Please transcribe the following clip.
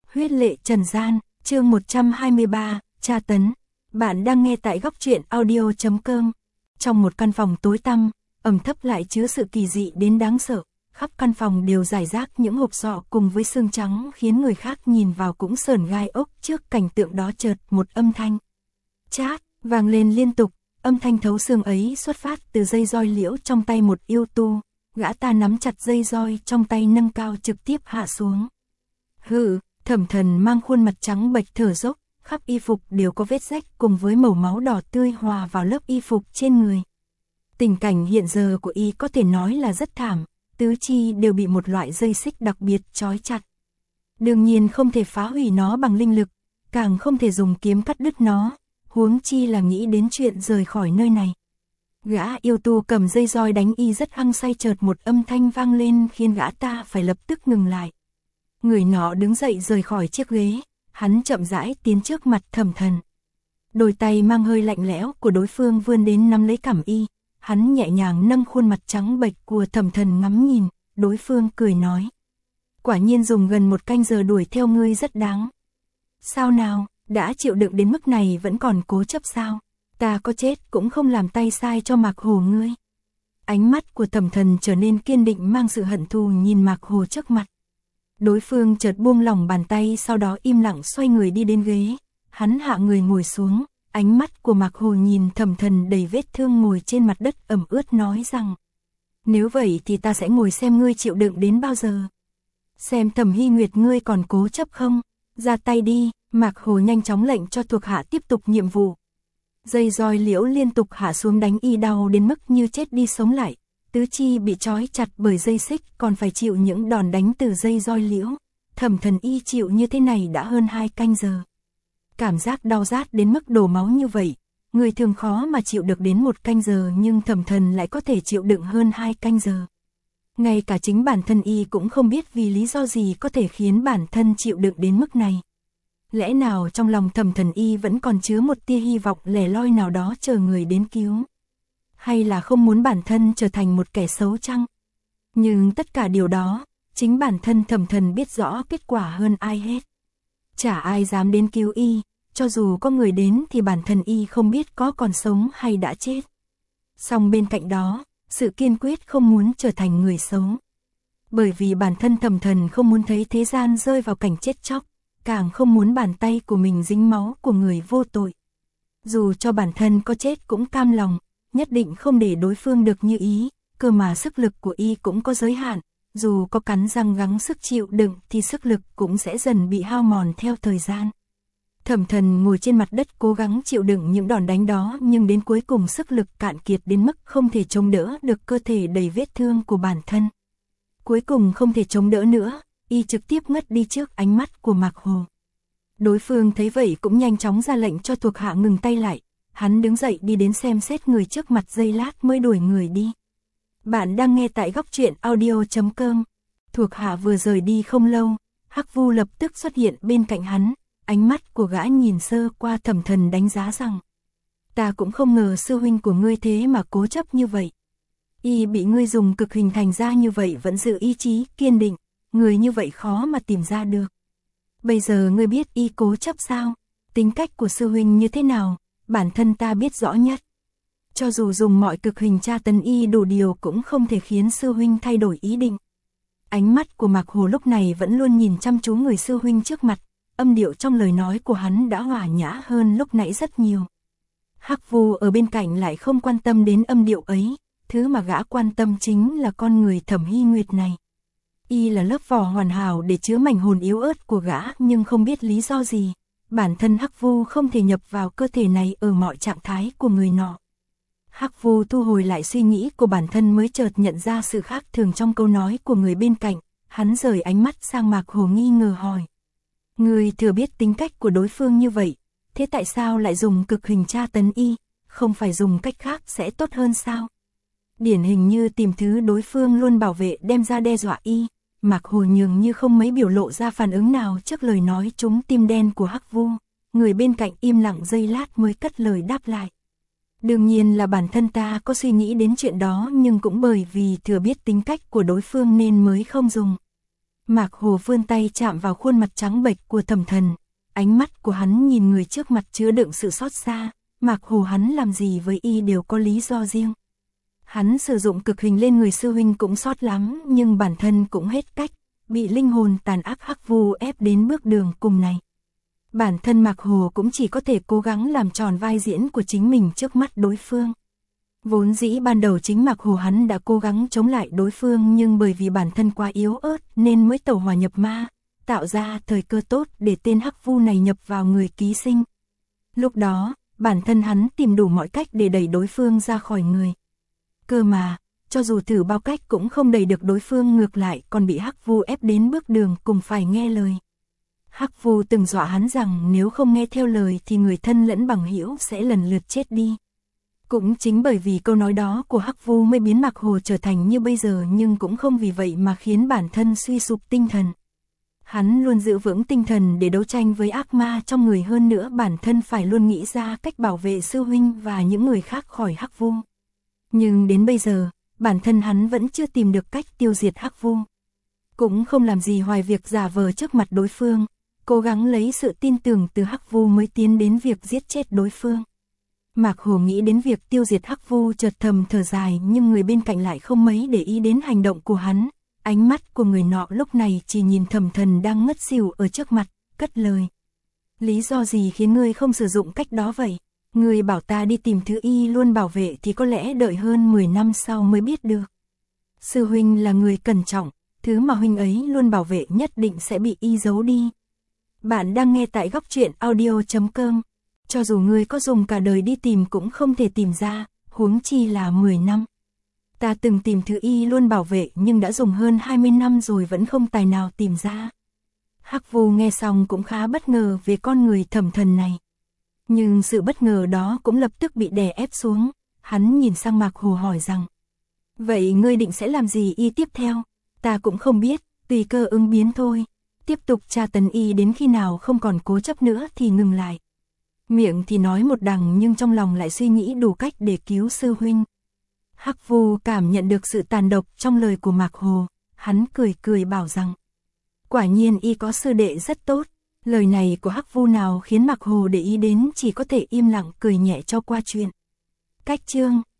Huyết lệ trần gian, chương 123, tra tấn. Bạn đang nghe tại góc truyện audio.com. Trong một căn phòng tối tăm, ẩm thấp lại chứa sự kỳ dị đến đáng sợ. Khắp căn phòng đều rải rác những hộp sọ cùng với xương trắng khiến người khác nhìn vào cũng sởn gai ốc. Trước cảnh tượng đó chợt một âm thanh chát vang lên liên tục. Âm thanh thấu xương ấy xuất phát từ dây roi liễu trong tay một yêu tu. Gã ta nắm chặt dây roi trong tay nâng cao trực tiếp hạ xuống. Hừ, Thẩm Thần mang khuôn mặt trắng bệch thở dốc, khắp y phục đều có vết rách cùng với màu máu đỏ tươi hòa vào lớp y phục trên người. Tình cảnh hiện giờ của y có thể nói là rất thảm, tứ chi đều bị một loại dây xích đặc biệt trói chặt. Đương nhiên không thể phá hủy nó bằng linh lực, càng không thể dùng kiếm cắt đứt nó, huống chi là nghĩ đến chuyện rời khỏi nơi này. Gã yêu tu cầm dây roi đánh y rất hăng say, chợt một âm thanh vang lên khiến gã ta phải lập tức ngừng lại. Người nọ đứng dậy rời khỏi chiếc ghế, hắn chậm rãi tiến trước mặt Thẩm Thần. Đôi tay mang hơi lạnh lẽo của đối phương vươn đến nắm lấy cằm y, hắn nhẹ nhàng nâng khuôn mặt trắng bệch của Thẩm Thần ngắm nhìn, đối phương cười nói. Quả nhiên dùng gần một canh giờ đuổi theo ngươi rất đáng. Sao nào, đã chịu đựng đến mức này vẫn còn cố chấp sao? Ta có chết cũng không làm tay sai cho Mạc Hồ ngươi. Ánh mắt của Thẩm Thần trở nên kiên định, mang sự hận thù nhìn Mạc Hồ trước mặt. Đối phương chợt buông lỏng bàn tay, sau đó im lặng xoay người đi đến ghế. Hắn hạ người ngồi xuống, ánh mắt của Mạc Hồ nhìn Thẩm Thần đầy vết thương ngồi trên mặt đất ẩm ướt, nói rằng: nếu vậy thì ta sẽ ngồi xem ngươi chịu đựng đến bao giờ. Xem Thẩm Hy Nguyệt ngươi còn cố chấp không? Ra tay đi. Mạc Hồ nhanh chóng lệnh cho thuộc hạ tiếp tục nhiệm vụ. Dây roi liễu liên tục hạ xuống đánh y đau đến mức như chết đi sống lại. Tứ chi bị trói chặt bởi dây xích, còn phải chịu những đòn đánh từ dây roi liễu. Thẩm Thần y chịu như thế này đã hơn 2 canh giờ. Cảm giác đau rát đến mức đổ máu như vậy, người thường khó mà chịu được đến 1 canh giờ, nhưng Thẩm Thần lại có thể chịu đựng hơn 2 canh giờ. Ngay cả chính bản thân y cũng không biết vì lý do gì có thể khiến bản thân chịu đựng đến mức này. Lẽ nào trong lòng Thẩm Thần y vẫn còn chứa một tia hy vọng lẻ loi nào đó chờ người đến cứu? Hay là không muốn bản thân trở thành một kẻ xấu chăng? Nhưng tất cả điều đó, chính bản thân Thẩm Thần biết rõ kết quả hơn ai hết. Chả ai dám đến cứu y, cho dù có người đến thì bản thân y không biết có còn sống hay đã chết. Song bên cạnh đó, sự kiên quyết không muốn trở thành người xấu. Bởi vì bản thân Thẩm Thần không muốn thấy thế gian rơi vào cảnh chết chóc, càng không muốn bàn tay của mình dính máu của người vô tội. Dù cho bản thân có chết cũng cam lòng, nhất định không để đối phương được như ý, cơ mà sức lực của y cũng có giới hạn, dù có cắn răng gắng sức chịu đựng thì sức lực cũng sẽ dần bị hao mòn theo thời gian. Thẩm Thần ngồi trên mặt đất cố gắng chịu đựng những đòn đánh đó, nhưng đến cuối cùng sức lực cạn kiệt đến mức không thể chống đỡ được cơ thể đầy vết thương của bản thân. Cuối cùng không thể chống đỡ nữa, y trực tiếp ngất đi trước ánh mắt của Mạc Hồ. Đối phương thấy vậy cũng nhanh chóng ra lệnh cho thuộc hạ ngừng tay lại. Hắn đứng dậy đi đến xem xét người trước mặt giây lát mới đuổi người đi. Bạn đang nghe tại góc truyện audio.com. Thuộc hạ vừa rời đi không lâu, Hắc Vu lập tức xuất hiện bên cạnh hắn. Ánh mắt của gã nhìn sơ qua Thẩm Thần đánh giá rằng: ta cũng không ngờ sư huynh của ngươi thế mà cố chấp như vậy. Y bị ngươi dùng cực hình thành ra như vậy vẫn giữ ý chí kiên định, người như vậy khó mà tìm ra được. Bây giờ ngươi biết y cố chấp sao? Tính cách của sư huynh như thế nào, bản thân ta biết rõ nhất. Cho dù dùng mọi cực hình tra tấn y đủ điều cũng không thể khiến sư huynh thay đổi ý định. Ánh mắt của Mạc Hồ lúc này vẫn luôn nhìn chăm chú người sư huynh trước mặt, âm điệu trong lời nói của hắn đã hòa nhã hơn lúc nãy rất nhiều. Hắc Vu ở bên cạnh lại không quan tâm đến âm điệu ấy, thứ mà gã quan tâm chính là con người Thẩm Hy Nguyệt này. Y là lớp vỏ hoàn hảo để chứa mảnh hồn yếu ớt của gã, nhưng không biết lý do gì, bản thân Hắc Vu không thể nhập vào cơ thể này ở mọi trạng thái của người nọ. Hắc Vu thu hồi lại suy nghĩ của bản thân mới chợt nhận ra sự khác thường trong câu nói của người bên cạnh, hắn rời ánh mắt sang Mạc Hồ nghi ngờ hỏi: người thừa biết tính cách của đối phương như vậy, thế tại sao lại dùng cực hình tra tấn y, không phải dùng cách khác sẽ tốt hơn sao? Điển hình như tìm thứ đối phương luôn bảo vệ đem ra đe dọa y. Mạc Hồ nhường như không mấy biểu lộ ra phản ứng nào trước lời nói trúng tim đen của Hắc Vu. Người bên cạnh im lặng giây lát mới cất lời đáp lại: đương nhiên là bản thân ta có suy nghĩ đến chuyện đó, nhưng cũng bởi vì thừa biết tính cách của đối phương nên mới không dùng. Mạc Hồ vươn tay chạm vào khuôn mặt trắng bệch của Thẩm Thần, ánh mắt của hắn nhìn người trước mặt chứa đựng sự xót xa, Mạc Hồ hắn làm gì với y đều có lý do riêng. Hắn sử dụng cực hình lên người sư huynh cũng sót lắm, nhưng bản thân cũng hết cách, bị linh hồn tàn ác Hắc Vu ép đến bước đường cùng này. Bản thân Mạc Hồ cũng chỉ có thể cố gắng làm tròn vai diễn của chính mình trước mắt đối phương. Vốn dĩ ban đầu chính Mạc Hồ hắn đã cố gắng chống lại đối phương, nhưng bởi vì bản thân quá yếu ớt nên mới tẩu hỏa nhập ma, tạo ra thời cơ tốt để tên Hắc Vu này nhập vào người ký sinh. Lúc đó, bản thân hắn tìm đủ mọi cách để đẩy đối phương ra khỏi người. Cơ mà, cho dù thử bao cách cũng không đẩy được đối phương, ngược lại còn bị Hắc Vu ép đến bước đường cùng phải nghe lời. Hắc Vu từng dọa hắn rằng nếu không nghe theo lời thì người thân lẫn bằng hữu sẽ lần lượt chết đi. Cũng chính bởi vì câu nói đó của Hắc Vu mới biến Mạc Hồ trở thành như bây giờ, nhưng cũng không vì vậy mà khiến bản thân suy sụp tinh thần. Hắn luôn giữ vững tinh thần để đấu tranh với ác ma trong người, hơn nữa bản thân phải luôn nghĩ ra cách bảo vệ sư huynh và những người khác khỏi Hắc Vu. Nhưng đến bây giờ, bản thân hắn vẫn chưa tìm được cách tiêu diệt Hắc Vu. Cũng không làm gì ngoài việc giả vờ trước mặt đối phương, cố gắng lấy sự tin tưởng từ Hắc Vu mới tiến đến việc giết chết đối phương. Mạc Hồ nghĩ đến việc tiêu diệt Hắc Vu chợt thầm thở dài, nhưng người bên cạnh lại không mấy để ý đến hành động của hắn. Ánh mắt của người nọ lúc này chỉ nhìn Thẩm Thần đang ngất xỉu ở trước mặt, cất lời. Lý do gì khiến ngươi không sử dụng cách đó vậy? Ngươi bảo ta đi tìm thứ y luôn bảo vệ thì có lẽ đợi hơn 10 năm sau mới biết được. Sư huynh là người cẩn trọng, thứ mà huynh ấy luôn bảo vệ nhất định sẽ bị y giấu đi. Bạn đang nghe tại Góc Truyện Audio.com. Cho dù ngươi có dùng cả đời đi tìm cũng không thể tìm ra, huống chi là 10 năm. Ta từng tìm thứ y luôn bảo vệ nhưng đã dùng hơn 20 năm rồi vẫn không tài nào tìm ra. Hắc Vu nghe xong cũng khá bất ngờ về con người Thẩm Thần này. Nhưng sự bất ngờ đó cũng lập tức bị đè ép xuống, hắn nhìn sang Mạc Hồ hỏi rằng: vậy ngươi định sẽ làm gì y tiếp theo? Ta cũng không biết, tùy cơ ứng biến thôi. Tiếp tục tra tấn y đến khi nào không còn cố chấp nữa thì ngừng lại. Miệng thì nói một đằng nhưng trong lòng lại suy nghĩ đủ cách để cứu sư huynh. Hắc Vu cảm nhận được sự tàn độc trong lời của Mạc Hồ, hắn cười cười bảo rằng: quả nhiên y có sư đệ rất tốt. Lời này của Hắc Vu nào khiến Mạc Hồ để ý đến, chỉ có thể im lặng cười nhẹ cho qua chuyện. Cách chương